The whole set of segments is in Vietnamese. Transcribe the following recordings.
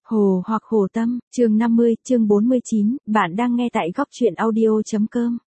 Hồ hoặc Hồ Tâm, chương 50, chương 49, bạn đang nghe tại góc truyện audio.com.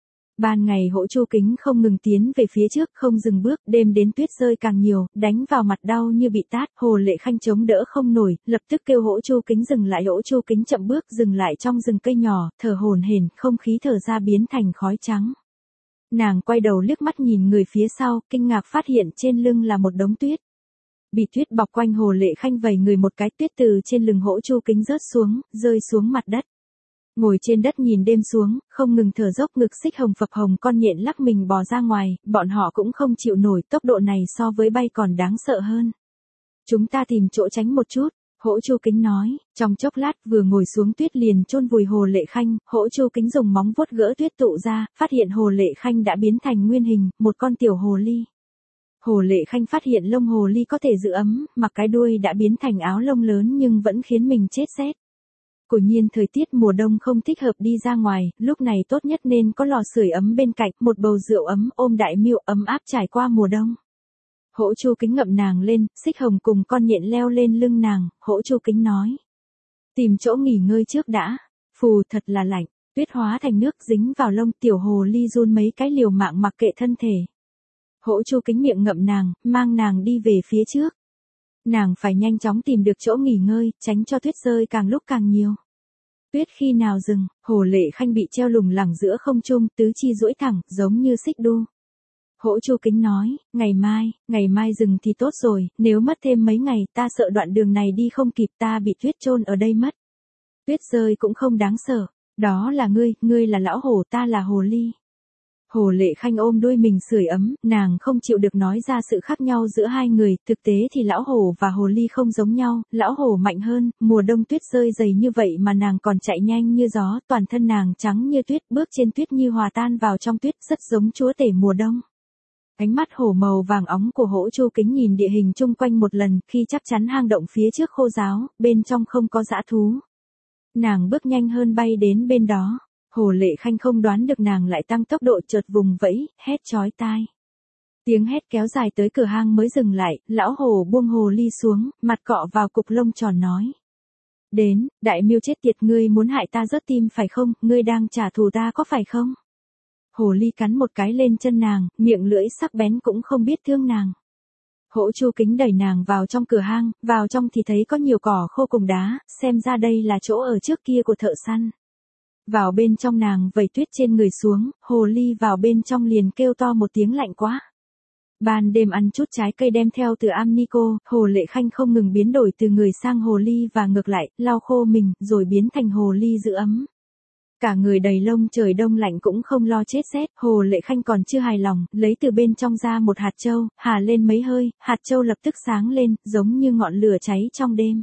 Ban ngày Hỗ Chu Kính không ngừng tiến về phía trước, không dừng bước, đêm đến tuyết rơi càng nhiều, đánh vào mặt đau như bị tát. Hồ Lệ Khanh chống đỡ không nổi, lập tức kêu Hỗ Chu Kính dừng lại. Hỗ Chu Kính chậm bước dừng lại trong rừng cây nhỏ, thở hổn hển, không khí thở ra biến thành khói trắng. Nàng quay đầu liếc mắt nhìn người phía sau, kinh ngạc phát hiện trên lưng là một đống tuyết. Bị tuyết bọc quanh, Hồ Lệ Khanh vẩy người một cái, tuyết từ trên lưng Hỗ Chu Kính rớt xuống, rơi xuống mặt đất. Ngồi trên đất nhìn đêm xuống, không ngừng thở dốc, ngực xích hồng phập hồng, con nhện lắc mình bò ra ngoài, bọn họ cũng không chịu nổi, tốc độ này so với bay còn đáng sợ hơn. Chúng ta tìm chỗ tránh một chút, Hỗ Chu Kính nói. Trong chốc lát vừa ngồi xuống, tuyết liền chôn vùi Hồ Lệ Khanh. Hỗ Chu Kính dùng móng vuốt gỡ tuyết tụ ra, phát hiện Hồ Lệ Khanh đã biến thành nguyên hình, một con tiểu hồ ly. Hồ Lệ Khanh phát hiện lông hồ ly có thể giữ ấm, mặc cái đuôi đã biến thành áo lông lớn nhưng vẫn khiến mình chết rét. Quả nhiên thời tiết mùa đông không thích hợp đi ra ngoài, lúc này tốt nhất nên có lò sưởi ấm bên cạnh, một bầu rượu ấm, ôm đại miêu ấm áp trải qua mùa đông. Hỗ Chu Kính ngậm nàng lên, xích hồng cùng con nhện leo lên lưng nàng. Hỗ Chu Kính nói: tìm chỗ nghỉ ngơi trước đã. Phù, thật là lạnh, tuyết hóa thành nước dính vào lông, tiểu hồ ly run mấy cái liều mạng mặc kệ thân thể. Hỗ Chu Kính miệng ngậm nàng, mang nàng đi về phía trước. Nàng phải nhanh chóng tìm được chỗ nghỉ ngơi, tránh cho tuyết rơi càng lúc càng nhiều. Tuyết khi nào dừng? Hồ Lệ Khanh bị treo lủng lẳng giữa không trung, tứ chi duỗi thẳng, giống như xích đu. Hỗ Chu Kính nói: ngày mai dừng thì tốt rồi, nếu mất thêm mấy ngày, ta sợ đoạn đường này đi không kịp, ta bị tuyết chôn ở đây mất. Tuyết rơi cũng không đáng sợ, đó là ngươi là lão hổ, ta là hồ ly. Hồ Lệ Khanh ôm đuôi mình sưởi ấm, nàng không chịu được nói ra sự khác nhau giữa hai người, thực tế thì lão hổ và hồ ly không giống nhau, lão hổ mạnh hơn, mùa đông tuyết rơi dày như vậy mà nàng còn chạy nhanh như gió, toàn thân nàng trắng như tuyết, bước trên tuyết như hòa tan vào trong tuyết, rất giống chúa tể mùa đông. Ánh mắt hổ màu vàng óng của Hỗ Chu Kính nhìn địa hình chung quanh một lần, khi chắc chắn hang động phía trước khô ráo, bên trong không có dã thú. Nàng bước nhanh hơn bay đến bên đó. Hồ Lệ Khanh không đoán được nàng lại tăng tốc độ, chợt vùng vẫy, hét chói tai. Tiếng hét kéo dài tới cửa hang mới dừng lại, lão hổ buông hồ ly xuống, mặt cọ vào cục lông tròn nói: đến, đại miêu chết tiệt, ngươi muốn hại ta rớt tim phải không, ngươi đang trả thù ta có phải không? Hồ ly cắn một cái lên chân nàng, miệng lưỡi sắc bén cũng không biết thương nàng. Hỗ Chu Kính đẩy nàng vào trong cửa hang, vào trong thì thấy có nhiều cỏ khô cùng đá, xem ra đây là chỗ ở trước kia của thợ săn. Vào bên trong nàng vẩy tuyết trên người xuống, hồ ly vào bên trong liền kêu to một tiếng lạnh quá. Ban đêm ăn chút trái cây đem theo từ Amnico, Hồ Lệ Khanh không ngừng biến đổi từ người sang hồ ly và ngược lại, lau khô mình, rồi biến thành hồ ly giữ ấm. Cả người đầy lông, trời đông lạnh cũng không lo chết rét. Hồ Lệ Khanh còn chưa hài lòng, lấy từ bên trong ra một hạt châu, hà lên mấy hơi, hạt châu lập tức sáng lên, giống như ngọn lửa cháy trong đêm.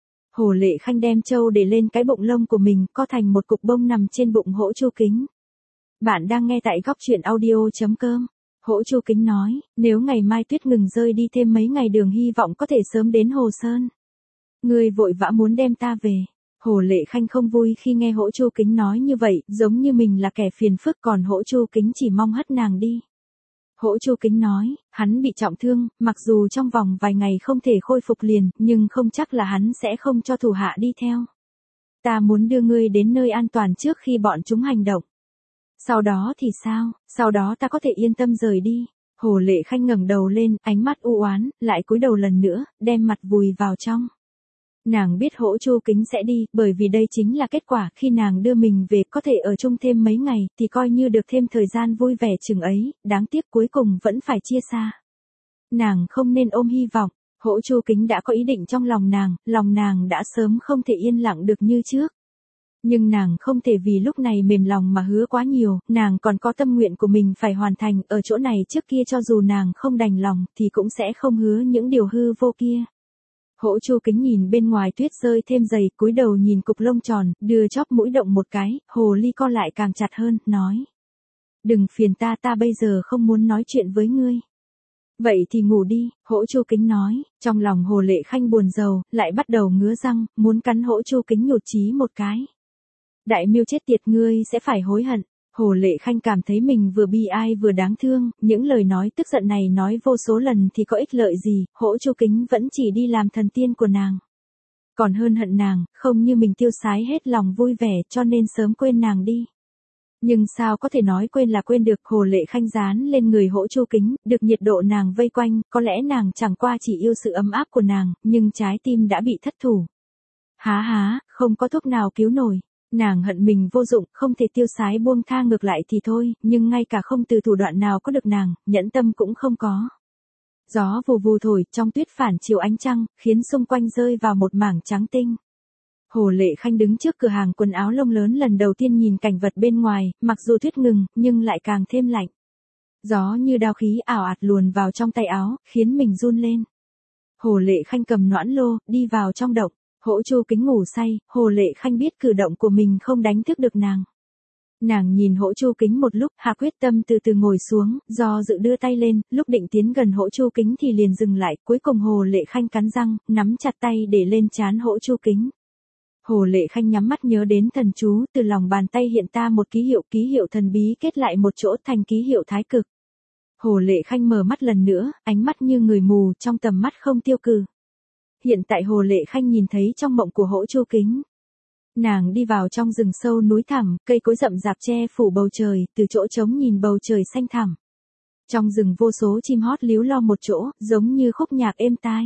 Hồ Lệ Khanh đem châu để lên cái bụng lông của mình, co thành một cục bông nằm trên bụng Hỗ Chu Kính. Bạn đang nghe tại góc truyện audio.com. Hỗ Chu Kính nói: nếu ngày mai tuyết ngừng rơi, đi thêm mấy ngày đường, hy vọng có thể sớm đến Hồ Sơn. Ngươi vội vã muốn đem ta về. Hồ Lệ Khanh không vui khi nghe Hỗ Chu Kính nói như vậy, giống như mình là kẻ phiền phức, còn Hỗ Chu Kính chỉ mong hất nàng đi. Hỗ Chu Kính nói: hắn bị trọng thương, mặc dù trong vòng vài ngày không thể khôi phục liền, nhưng không chắc là hắn sẽ không cho thủ hạ đi theo. Ta muốn đưa ngươi đến nơi an toàn trước khi bọn chúng hành động. Sau đó thì sao? Sau đó ta có thể yên tâm rời đi. Hồ Lệ Khanh ngẩng đầu lên, ánh mắt u oán, lại cúi đầu lần nữa, đem mặt vùi vào trong. Nàng biết Hỗ Chu Kính sẽ đi, bởi vì đây chính là kết quả, khi nàng đưa mình về, có thể ở chung thêm mấy ngày, thì coi như được thêm thời gian vui vẻ chừng ấy, đáng tiếc cuối cùng vẫn phải chia xa. Nàng không nên ôm hy vọng, Hỗ Chu Kính đã có ý định trong lòng nàng đã sớm không thể yên lặng được như trước. Nhưng nàng không thể vì lúc này mềm lòng mà hứa quá nhiều, nàng còn có tâm nguyện của mình phải hoàn thành, ở chỗ này trước kia cho dù nàng không đành lòng, thì cũng sẽ không hứa những điều hư vô kia. Hỗ Chu Kính nhìn bên ngoài tuyết rơi thêm dày, cúi đầu nhìn cục lông tròn, đưa chóp mũi động một cái, hồ ly co lại càng chặt hơn, nói: đừng phiền ta, ta bây giờ không muốn nói chuyện với ngươi. Vậy thì ngủ đi, Hỗ Chu Kính nói. Trong lòng Hồ Lệ Khanh buồn rầu, lại bắt đầu ngứa răng, muốn cắn Hỗ Chu Kính nhụt chí một cái. Đại miêu chết tiệt, ngươi sẽ phải hối hận. Hồ Lệ Khanh cảm thấy mình vừa bi ai vừa đáng thương, những lời nói tức giận này nói vô số lần thì có ích lợi gì, Hỗ Chu Kính vẫn chỉ đi làm thần tiên của nàng. Còn hơn hận nàng, không như mình tiêu sái hết lòng vui vẻ cho nên sớm quên nàng đi. Nhưng sao có thể nói quên là quên được, Hồ Lệ Khanh dán lên người Hỗ Chu Kính, được nhiệt độ nàng vây quanh, có lẽ nàng chẳng qua chỉ yêu sự ấm áp của nàng, nhưng trái tim đã bị thất thủ. Há, không có thuốc nào cứu nổi. Nàng hận mình vô dụng, không thể tiêu sái buông tha, ngược lại thì thôi, nhưng ngay cả không từ thủ đoạn nào có được nàng, nhẫn tâm cũng không có. Gió vù vù thổi, trong tuyết phản chiếu ánh trăng, khiến xung quanh rơi vào một mảng trắng tinh. Hồ Lệ Khanh đứng trước cửa hàng quần áo lông lớn lần đầu tiên nhìn cảnh vật bên ngoài, mặc dù tuyết ngừng, nhưng lại càng thêm lạnh. Gió như đao khí ảo ạt luồn vào trong tay áo, khiến mình run lên. Hồ Lệ Khanh cầm noãn lô, đi vào trong động. Hỗ Chu Kính ngủ say, Hồ Lệ Khanh biết cử động của mình không đánh thức được nàng. Nàng nhìn Hỗ Chu Kính một lúc, hạ quyết tâm từ từ ngồi xuống, do dự đưa tay lên, lúc định tiến gần Hỗ Chu Kính thì liền dừng lại, cuối cùng Hồ Lệ Khanh cắn răng, nắm chặt tay để lên trán Hỗ Chu Kính. Hồ Lệ Khanh nhắm mắt nhớ đến thần chú, từ lòng bàn tay hiện ta một ký hiệu thần bí kết lại một chỗ thành ký hiệu thái cực. Hồ Lệ Khanh mở mắt lần nữa, ánh mắt như người mù, trong tầm mắt không tiêu cự. Hiện tại Hồ Lệ Khanh nhìn thấy trong mộng của Hỗ Chu Kính. Nàng đi vào trong rừng sâu núi thẳm, cây cối rậm rạp che phủ bầu trời, từ chỗ trống nhìn bầu trời xanh thẳm. Trong rừng vô số chim hót líu lo một chỗ, giống như khúc nhạc êm tai.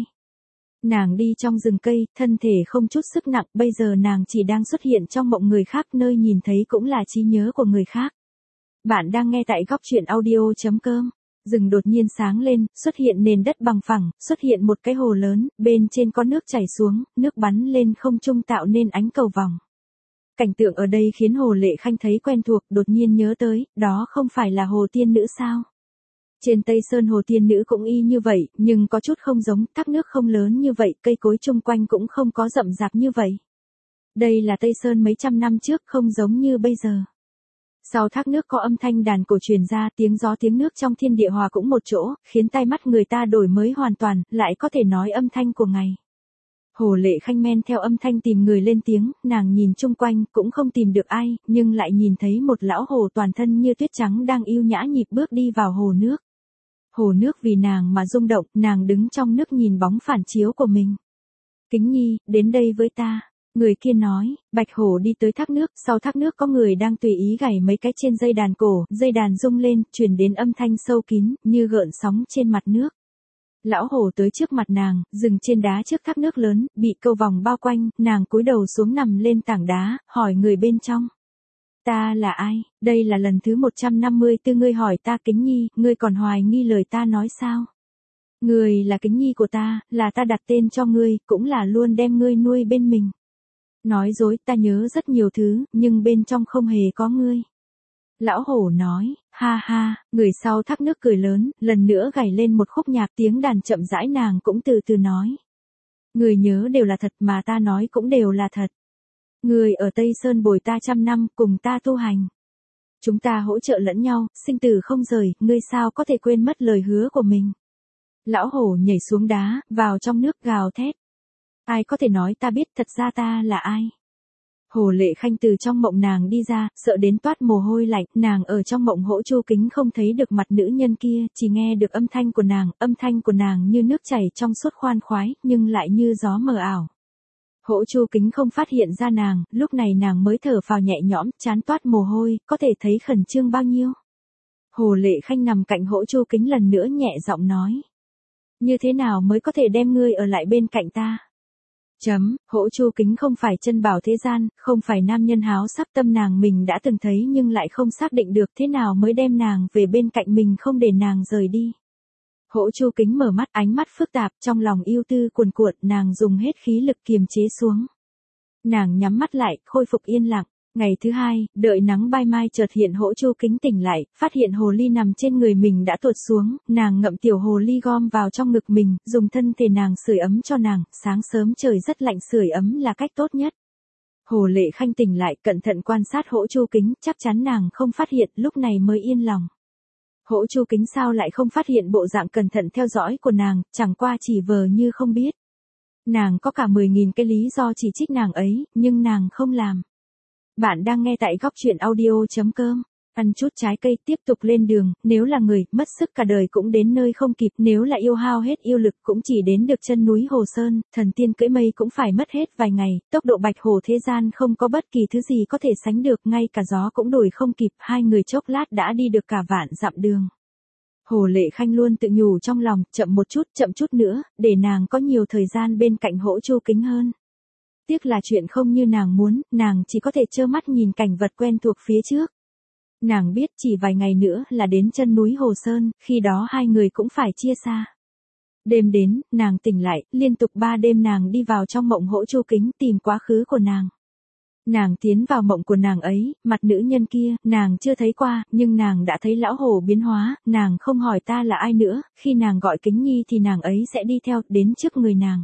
Nàng đi trong rừng cây, thân thể không chút sức nặng, bây giờ nàng chỉ đang xuất hiện trong mộng người khác, nơi nhìn thấy cũng là trí nhớ của người khác. Bạn đang nghe tại góc truyện audio.com. Rừng đột nhiên sáng lên, xuất hiện nền đất bằng phẳng, xuất hiện một cái hồ lớn, bên trên có nước chảy xuống, nước bắn lên không trung tạo nên ánh cầu vòng. Cảnh tượng ở đây khiến Hồ Lệ Khanh thấy quen thuộc, đột nhiên nhớ tới, đó không phải là hồ tiên nữ sao? Trên Tây Sơn hồ tiên nữ cũng y như vậy, nhưng có chút không giống, thác nước không lớn như vậy, cây cối chung quanh cũng không có rậm rạp như vậy. Đây là Tây Sơn mấy trăm năm trước, không giống như bây giờ. Sau thác nước có âm thanh đàn cổ truyền ra, tiếng gió tiếng nước trong thiên địa hòa cũng một chỗ, khiến tai mắt người ta đổi mới hoàn toàn, lại có thể nói âm thanh của ngày. Hồ Lệ Khanh men theo âm thanh tìm người lên tiếng, nàng nhìn chung quanh, cũng không tìm được ai, nhưng lại nhìn thấy một lão hồ toàn thân như tuyết trắng đang yêu nhã nhịp bước đi vào hồ nước. Hồ nước vì nàng mà rung động, nàng đứng trong nước nhìn bóng phản chiếu của mình. Kính Nhi, đến đây với ta. Người kia nói, Bạch Hổ đi tới thác nước, sau thác nước có người đang tùy ý gảy mấy cái trên dây đàn cổ, dây đàn rung lên, truyền đến âm thanh sâu kín, như gợn sóng trên mặt nước. Lão hổ tới trước mặt nàng, dừng trên đá trước thác nước lớn, bị câu vòng bao quanh, nàng cúi đầu xuống nằm lên tảng đá, hỏi người bên trong. Ta là ai? Đây là lần thứ 154 ngươi hỏi ta Kính Nhi, ngươi còn hoài nghi lời ta nói sao? Ngươi là Kính Nhi của ta, là ta đặt tên cho ngươi, cũng là luôn đem ngươi nuôi bên mình. Nói dối, ta nhớ rất nhiều thứ, nhưng bên trong không hề có ngươi. Lão hổ nói, ha, người sau thác nước cười lớn, lần nữa gảy lên một khúc nhạc, tiếng đàn chậm rãi, nàng cũng từ từ nói. Người nhớ đều là thật mà ta nói cũng đều là thật. Người ở Tây Sơn bồi ta 100 năm, cùng ta tu hành. Chúng ta hỗ trợ lẫn nhau, sinh tử không rời, ngươi sao có thể quên mất lời hứa của mình. Lão hổ nhảy xuống đá, vào trong nước gào thét. Ai có thể nói ta biết thật ra ta là ai? Hồ Lệ Khanh từ trong mộng nàng đi ra, sợ đến toát mồ hôi lạnh, nàng ở trong mộng Hỗ Chu Kính không thấy được mặt nữ nhân kia, chỉ nghe được âm thanh của nàng như nước chảy trong suốt khoan khoái, nhưng lại như gió mờ ảo. Hỗ Chu Kính không phát hiện ra nàng, lúc này nàng mới thở phào nhẹ nhõm, trán toát mồ hôi, có thể thấy khẩn trương bao nhiêu. Hồ Lệ Khanh nằm cạnh Hỗ Chu Kính lần nữa nhẹ giọng nói. Như thế nào mới có thể đem ngươi ở lại bên cạnh ta? Hỗ Chu Kính không phải chân bảo thế gian, không phải nam nhân háo sắc, tâm nàng mình đã từng thấy nhưng lại không xác định được thế nào mới đem nàng về bên cạnh mình, không để nàng rời đi. Hỗ Chu Kính mở mắt, ánh mắt phức tạp, trong lòng yêu tư cuồn cuộn, nàng dùng hết khí lực kiềm chế xuống. Nàng nhắm mắt lại, khôi phục yên lặng. Ngày thứ hai, đợi nắng bay mai chợt hiện Hỗ Chu Kính tỉnh lại, phát hiện hồ ly nằm trên người mình đã tuột xuống, nàng ngậm tiểu hồ ly gom vào trong ngực mình, dùng thân thể nàng sưởi ấm cho nàng, sáng sớm trời rất lạnh, sưởi ấm là cách tốt nhất. Hồ Lệ Khanh tỉnh lại, cẩn thận quan sát Hỗ Chu Kính, chắc chắn nàng không phát hiện, lúc này mới yên lòng. Hỗ Chu Kính sao lại không phát hiện bộ dạng cẩn thận theo dõi của nàng, chẳng qua chỉ vờ như không biết. Nàng có cả 10.000 cái lý do chỉ trích nàng ấy, nhưng nàng không làm. Bạn đang nghe tại góc truyện audio.com. Ăn chút trái cây tiếp tục lên đường, nếu là người, mất sức cả đời cũng đến nơi không kịp, nếu là yêu hao hết yêu lực cũng chỉ đến được chân núi Hồ Sơn, thần tiên cưỡi mây cũng phải mất hết vài ngày, tốc độ bạch hổ thế gian không có bất kỳ thứ gì có thể sánh được, ngay cả gió cũng đuổi không kịp, hai người chốc lát đã đi được cả vạn dặm đường. Hồ Lệ Khanh luôn tự nhủ trong lòng, chậm một chút, chậm chút nữa, để nàng có nhiều thời gian bên cạnh Hỗ Chu Kính hơn. Tiếc là chuyện không như nàng muốn, nàng chỉ có thể trơ mắt nhìn cảnh vật quen thuộc phía trước. Nàng biết chỉ vài ngày nữa là đến chân núi Hồ Sơn, khi đó hai người cũng phải chia xa. Đêm đến, nàng tỉnh lại, liên tục 3 đêm nàng đi vào trong mộng Hỗ Chu Kính tìm quá khứ của nàng. Nàng tiến vào mộng của nàng ấy, mặt nữ nhân kia, nàng chưa thấy qua, nhưng nàng đã thấy lão hổ biến hóa, nàng không hỏi ta là ai nữa, khi nàng gọi Kính Nhi thì nàng ấy sẽ đi theo, đến trước người nàng.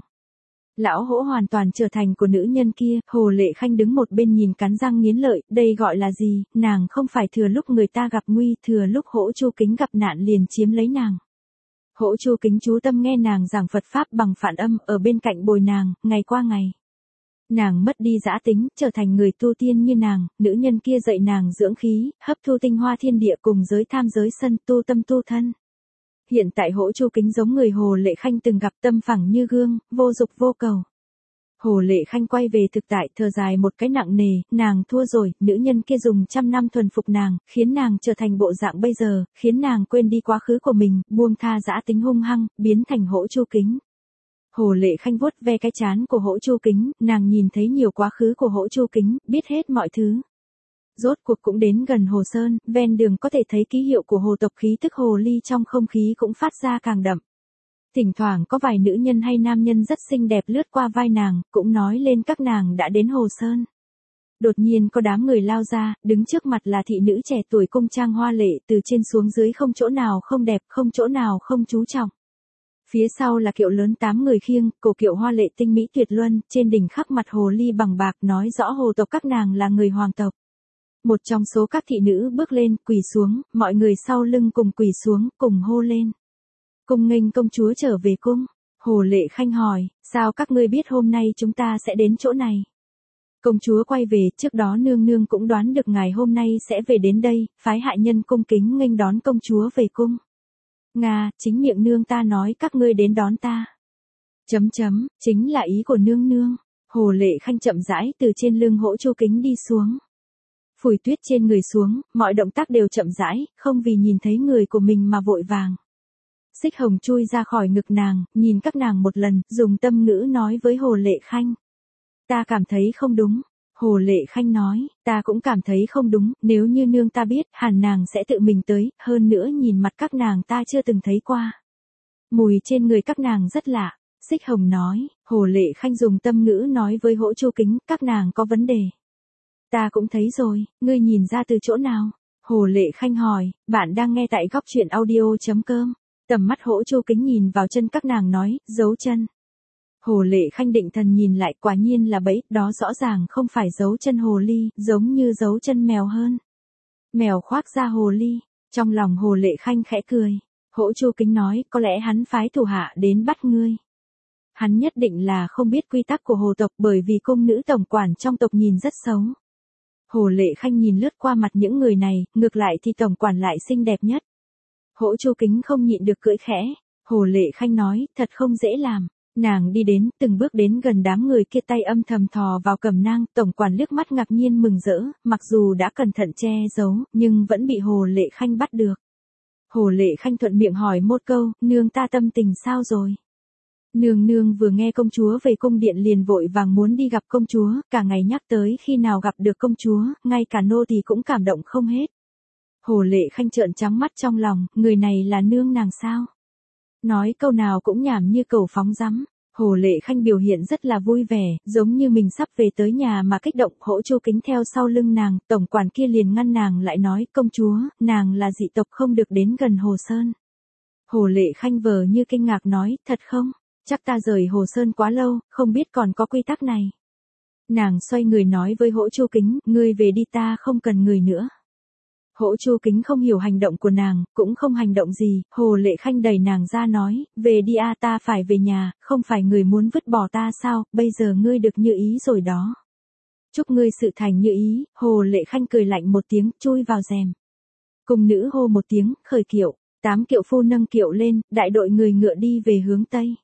Lão hổ hoàn toàn trở thành của nữ nhân kia, Hồ Lệ Khanh đứng một bên nhìn cắn răng nghiến lợi, đây gọi là gì, nàng không phải thừa lúc người ta gặp nguy, thừa lúc Hỗ Chu Kính gặp nạn liền chiếm lấy nàng. Hỗ Chu Kính chú tâm nghe nàng giảng Phật Pháp bằng phản âm, ở bên cạnh bồi nàng, ngày qua ngày. Nàng mất đi dã tính, trở thành người tu tiên như nàng, nữ nhân kia dạy nàng dưỡng khí, hấp thu tinh hoa thiên địa cùng giới tham giới sân, tu tâm tu thân. Hiện tại Hỗ Chu Kính giống người Hồ Lệ Khanh từng gặp, tâm phẳng như gương, vô dục vô cầu. Hồ Lệ Khanh quay về thực tại, thở dài một cái nặng nề, nàng thua rồi, nữ nhân kia dùng 100 năm thuần phục nàng, khiến nàng trở thành bộ dạng bây giờ, khiến nàng quên đi quá khứ của mình, buông tha dã tính hung hăng, biến thành Hỗ Chu Kính. Hồ Lệ Khanh vuốt ve cái trán của Hỗ Chu Kính, nàng nhìn thấy nhiều quá khứ của Hỗ Chu Kính, biết hết mọi thứ. Rốt cuộc cũng đến gần Hồ Sơn, ven đường có thể thấy ký hiệu của hồ tộc, khí tức hồ ly trong không khí cũng phát ra càng đậm. Thỉnh thoảng có vài nữ nhân hay nam nhân rất xinh đẹp lướt qua vai nàng, cũng nói lên các nàng đã đến Hồ Sơn. Đột nhiên có đám người lao ra, đứng trước mặt là thị nữ trẻ tuổi cung trang hoa lệ, từ trên xuống dưới không chỗ nào không đẹp, không chỗ nào không chú trọng. Phía sau là kiệu lớn 8 người khiêng, cổ kiệu hoa lệ tinh mỹ tuyệt luân, trên đỉnh khắc mặt hồ ly bằng bạc nói rõ hồ tộc các nàng là người hoàng tộc. Một trong số các thị nữ bước lên, quỳ xuống, mọi người sau lưng cùng quỳ xuống, cùng hô lên. Cung nghênh công chúa trở về cung. Hồ Lệ Khanh hỏi, sao các ngươi biết hôm nay chúng ta sẽ đến chỗ này? Công chúa quay về, trước đó nương nương cũng đoán được ngài hôm nay sẽ về đến đây, phái hạ nhân cung kính nghênh đón công chúa về cung. Nga, chính miệng nương ta nói các ngươi đến đón ta. Chính là ý của nương nương. Hồ Lệ Khanh chậm rãi từ trên lưng Hỗ Chu Kính đi xuống. Phủi tuyết trên người xuống, mọi động tác đều chậm rãi, không vì nhìn thấy người của mình mà vội vàng. Xích hồng chui ra khỏi ngực nàng, nhìn các nàng một lần, dùng tâm ngữ nói với Hồ Lệ Khanh. Ta cảm thấy không đúng. Hồ Lệ Khanh nói, ta cũng cảm thấy không đúng, nếu như nương ta biết, hẳn nàng sẽ tự mình tới, hơn nữa nhìn mặt các nàng ta chưa từng thấy qua. Mùi trên người các nàng rất lạ. Xích hồng nói, Hồ Lệ Khanh dùng tâm ngữ nói với Hỗ Chu Kính, các nàng có vấn đề. Ta cũng thấy rồi, ngươi nhìn ra từ chỗ nào? Hồ Lệ Khanh hỏi, bạn đang nghe tại góc truyện audio.com. Tầm mắt Hỗ Chu Kính nhìn vào chân các nàng nói, dấu chân. Hồ Lệ Khanh định thần nhìn lại, quả nhiên là bẫy, đó rõ ràng không phải dấu chân hồ ly, giống như dấu chân mèo hơn. Mèo khoác da hồ ly, trong lòng Hồ Lệ Khanh khẽ cười. Hỗ Chu Kính nói, có lẽ hắn phái thủ hạ đến bắt ngươi. Hắn nhất định là không biết quy tắc của hồ tộc, bởi vì cung nữ tổng quản trong tộc nhìn rất xấu. Hồ Lệ Khanh nhìn lướt qua mặt những người này, ngược lại thì tổng quản lại xinh đẹp nhất. Hỗ Chu Kính không nhịn được cười khẽ. Hồ Lệ Khanh nói, thật không dễ làm. Nàng đi đến, từng bước đến gần đám người kia, tay âm thầm thò vào cẩm nang, tổng quản liếc mắt ngạc nhiên mừng rỡ, mặc dù đã cẩn thận che giấu, nhưng vẫn bị Hồ Lệ Khanh bắt được. Hồ Lệ Khanh thuận miệng hỏi một câu, nương ta tâm tình sao rồi? Nương nương vừa nghe công chúa về cung điện liền vội vàng muốn đi gặp công chúa, cả ngày nhắc tới khi nào gặp được công chúa, ngay cả nô tỳ cũng cảm động không hết. Hồ Lệ Khanh trợn trắng mắt trong lòng, người này là nương nàng sao? Nói câu nào cũng nhảm như cẩu phóng rắm. Hồ Lệ Khanh biểu hiện rất là vui vẻ, giống như mình sắp về tới nhà mà kích động. Hỗ Chu Kính theo sau lưng nàng, tổng quản kia liền ngăn nàng lại nói, công chúa, nàng là dị tộc không được đến gần Hồ Sơn. Hồ Lệ Khanh vờ như kinh ngạc nói, thật không? Chắc ta rời Hồ Sơn quá lâu, không biết còn có quy tắc này. Nàng xoay người nói với Hỗ Chu Kính, ngươi về đi, ta không cần người nữa. Hỗ Chu Kính không hiểu hành động của nàng, cũng không hành động gì, Hồ Lệ Khanh đẩy nàng ra nói, về đi a, ta phải về nhà, không phải người muốn vứt bỏ ta sao, bây giờ ngươi được như ý rồi đó. Chúc ngươi sự thành như ý. Hồ Lệ Khanh cười lạnh một tiếng, chui vào rèm. Cung nữ hô một tiếng, khởi kiệu, 8 kiệu phu nâng kiệu lên, đại đội người ngựa đi về hướng Tây.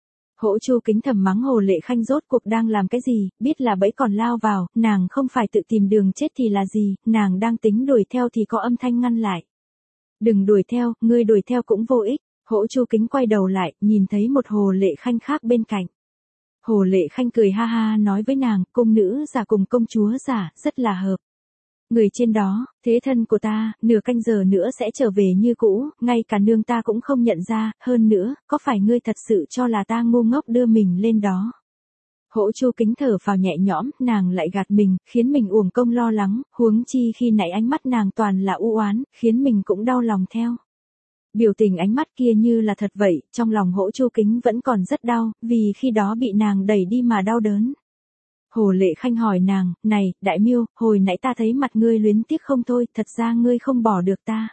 Hỗ Chu Kính thầm mắng Hồ Lệ Khanh rốt cuộc đang làm cái gì, biết là bẫy còn lao vào, nàng không phải tự tìm đường chết thì là gì, nàng đang tính đuổi theo thì có âm thanh ngăn lại. Đừng đuổi theo, ngươi đuổi theo cũng vô ích. Hỗ Chu Kính quay đầu lại, nhìn thấy một Hồ Lệ Khanh khác bên cạnh. Hồ Lệ Khanh cười ha ha nói với nàng, cung nữ giả cùng công chúa giả, rất là hợp. Người trên đó, thế thân của ta, nửa canh giờ nữa sẽ trở về như cũ, ngay cả nương ta cũng không nhận ra, hơn nữa, có phải ngươi thật sự cho là ta ngu ngốc đưa mình lên đó. Hỗ Chu Kính thở phào nhẹ nhõm, nàng lại gạt mình, khiến mình uổng công lo lắng, huống chi khi nãy ánh mắt nàng toàn là u oán, khiến mình cũng đau lòng theo. Biểu tình ánh mắt kia như là thật vậy, trong lòng Hỗ Chu Kính vẫn còn rất đau, vì khi đó bị nàng đẩy đi mà đau đớn. Hồ Lệ Khanh hỏi nàng, này, Đại Miêu, hồi nãy ta thấy mặt ngươi luyến tiếc không thôi, thật ra ngươi không bỏ được ta.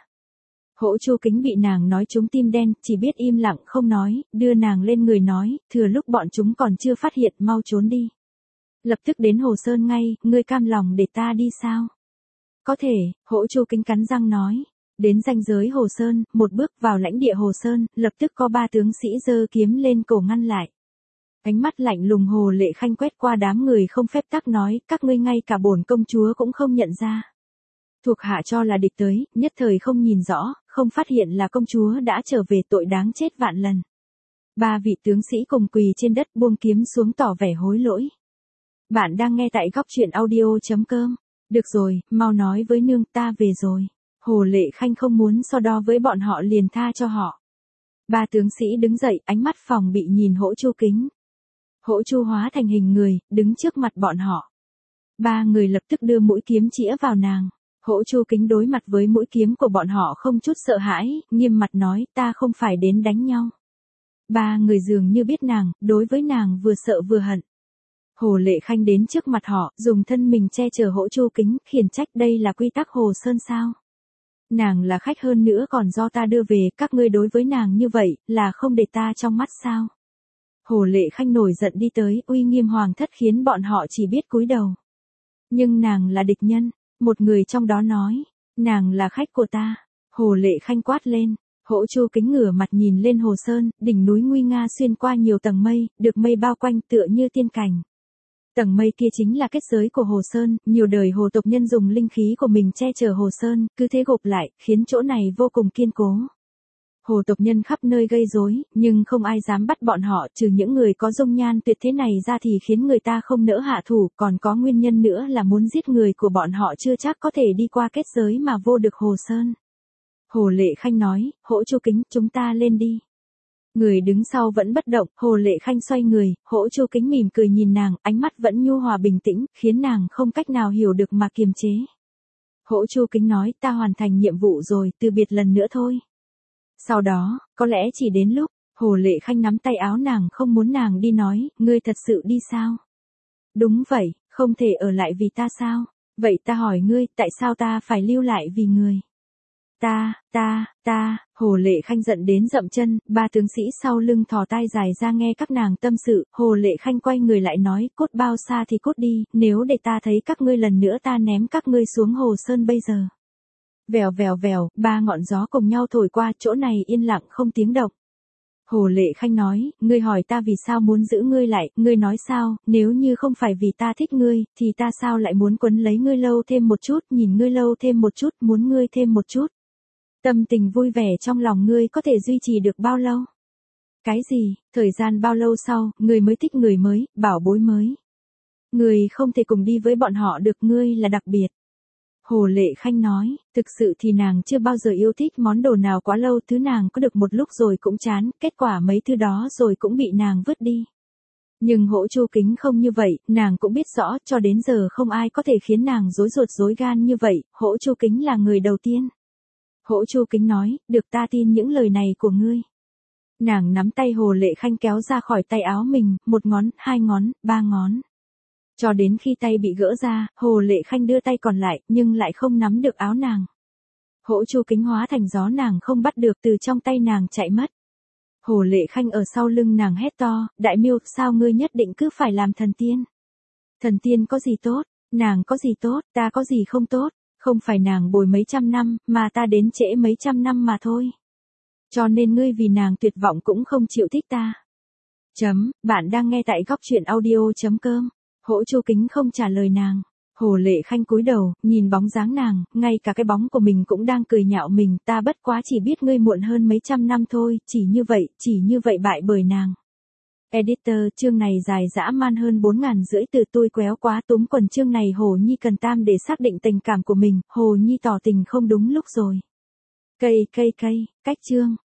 Hỗ Chu Kính bị nàng nói trúng tim đen, chỉ biết im lặng không nói, đưa nàng lên người nói, thừa lúc bọn chúng còn chưa phát hiện mau trốn đi. Lập tức đến Hồ Sơn ngay, ngươi cam lòng để ta đi sao? Có thể, Hỗ Chu Kính cắn răng nói. Đến ranh giới Hồ Sơn, một bước vào lãnh địa Hồ Sơn, lập tức có 3 tướng sĩ giơ kiếm lên cổ ngăn lại. Ánh mắt lạnh lùng Hồ Lệ Khanh quét qua đám người không phép tắc nói, các ngươi ngay cả bổn công chúa cũng không nhận ra. Thuộc hạ cho là địch tới, nhất thời không nhìn rõ, không phát hiện là công chúa đã trở về, tội đáng chết vạn lần. 3 vị tướng sĩ cùng quỳ trên đất buông kiếm xuống tỏ vẻ hối lỗi. Bạn đang nghe tại góc truyện audio.com. Được rồi, mau nói với nương, ta về rồi. Hồ Lệ Khanh không muốn so đo với bọn họ liền tha cho họ. 3 tướng sĩ đứng dậy, ánh mắt phòng bị nhìn Hỗ Chu Kính. Hỗ Chu hóa thành hình người, đứng trước mặt bọn họ. 3 người lập tức đưa mũi kiếm chĩa vào nàng. Hỗ Chu Kính đối mặt với mũi kiếm của bọn họ không chút sợ hãi, nghiêm mặt nói, ta không phải đến đánh nhau. 3 người dường như biết nàng, đối với nàng vừa sợ vừa hận. Hồ Lệ Khanh đến trước mặt họ, dùng thân mình che chở Hỗ Chu Kính, khiển trách, đây là quy tắc Hồ Sơn sao? Nàng là khách hơn nữa còn do ta đưa về, các ngươi đối với nàng như vậy, là không để ta trong mắt sao? Hồ Lệ Khanh nổi giận đi tới, uy nghiêm hoàng thất khiến bọn họ chỉ biết cúi đầu. Nhưng nàng là địch nhân, một người trong đó nói, nàng là khách của ta. Hồ Lệ Khanh quát lên, Hỗ Chu Kính ngửa mặt nhìn lên Hồ Sơn, đỉnh núi nguy nga xuyên qua nhiều tầng mây, được mây bao quanh tựa như tiên cảnh. Tầng mây kia chính là kết giới của Hồ Sơn, nhiều đời Hồ tộc nhân dùng linh khí của mình che chở Hồ Sơn, cứ thế gộp lại, khiến chỗ này vô cùng kiên cố. Hồ tộc nhân khắp nơi gây rối, nhưng không ai dám bắt bọn họ, trừ những người có dung nhan tuyệt thế này ra thì khiến người ta không nỡ hạ thủ, còn có nguyên nhân nữa là muốn giết người của bọn họ chưa chắc có thể đi qua kết giới mà vô được Hồ Sơn. Hồ Lệ Khanh nói, Hỗ Chu Kính, chúng ta lên đi. Người đứng sau vẫn bất động, Hồ Lệ Khanh xoay người, Hỗ Chu Kính mỉm cười nhìn nàng, ánh mắt vẫn nhu hòa bình tĩnh, khiến nàng không cách nào hiểu được mà kiềm chế. Hỗ Chu Kính nói, ta hoàn thành nhiệm vụ rồi, từ biệt lần nữa thôi. Sau đó, có lẽ chỉ đến lúc, Hồ Lệ Khanh nắm tay áo nàng không muốn nàng đi nói, ngươi thật sự đi sao? Đúng vậy, không thể ở lại vì ta sao? Vậy ta hỏi ngươi, tại sao ta phải lưu lại vì người? Hồ Lệ Khanh giận đến dậm chân, 3 tướng sĩ sau lưng thò tai dài ra nghe các nàng tâm sự, Hồ Lệ Khanh quay người lại nói, cút bao xa thì cút đi, nếu để ta thấy các ngươi lần nữa ta ném các ngươi xuống Hồ Sơn bây giờ. Vèo vèo vèo, 3 ngọn gió cùng nhau thổi qua, chỗ này yên lặng không tiếng động. Hồ Lệ Khanh nói, ngươi hỏi ta vì sao muốn giữ ngươi lại, ngươi nói sao, nếu như không phải vì ta thích ngươi, thì ta sao lại muốn quấn lấy ngươi lâu thêm một chút, nhìn ngươi lâu thêm một chút, muốn ngươi thêm một chút. Tâm tình vui vẻ trong lòng ngươi có thể duy trì được bao lâu? Cái gì, thời gian bao lâu sau, ngươi mới thích người mới, bảo bối mới. Ngươi không thể cùng đi với bọn họ được, ngươi là đặc biệt. Hồ Lệ Khanh nói, thực sự thì nàng chưa bao giờ yêu thích món đồ nào quá lâu, thứ nàng có được một lúc rồi cũng chán, kết quả mấy thứ đó rồi cũng bị nàng vứt đi. Nhưng Hỗ Chu Kính không như vậy, nàng cũng biết rõ, cho đến giờ không ai có thể khiến nàng rối ruột rối gan như vậy, Hỗ Chu Kính là người đầu tiên. Hỗ Chu Kính nói, được, ta tin những lời này của ngươi. Nàng nắm tay Hồ Lệ Khanh kéo ra khỏi tay áo mình, 1 ngón, 2 ngón, 3 ngón. Cho đến khi tay bị gỡ ra, Hồ Lệ Khanh đưa tay còn lại, nhưng lại không nắm được áo nàng. Hỗ Chu Kính hóa thành gió nàng không bắt được, từ trong tay nàng chạy mất. Hồ Lệ Khanh ở sau lưng nàng hét to, Đại Miêu, sao ngươi nhất định cứ phải làm thần tiên? Thần tiên có gì tốt? Nàng có gì tốt? Ta có gì không tốt? Không phải nàng bồi mấy trăm năm, mà ta đến trễ mấy trăm năm mà thôi. Cho nên ngươi vì nàng tuyệt vọng cũng không chịu thích ta. Bạn đang nghe tại góc chuyện audio.com. Hỗ Chu Kính không trả lời nàng. Hồ Lệ Khanh cúi đầu, nhìn bóng dáng nàng, ngay cả cái bóng của mình cũng đang cười nhạo mình, ta bất quá chỉ biết ngươi muộn hơn mấy trăm năm thôi, chỉ như vậy bại bởi nàng. Editor, chương này dài dã man hơn 4.500 từ, tôi quéo quá túm quần. Chương này Hồ Nhi cần Tam để xác định tình cảm của mình, Hồ Nhi tỏ tình không đúng lúc rồi. Cây, cách chương.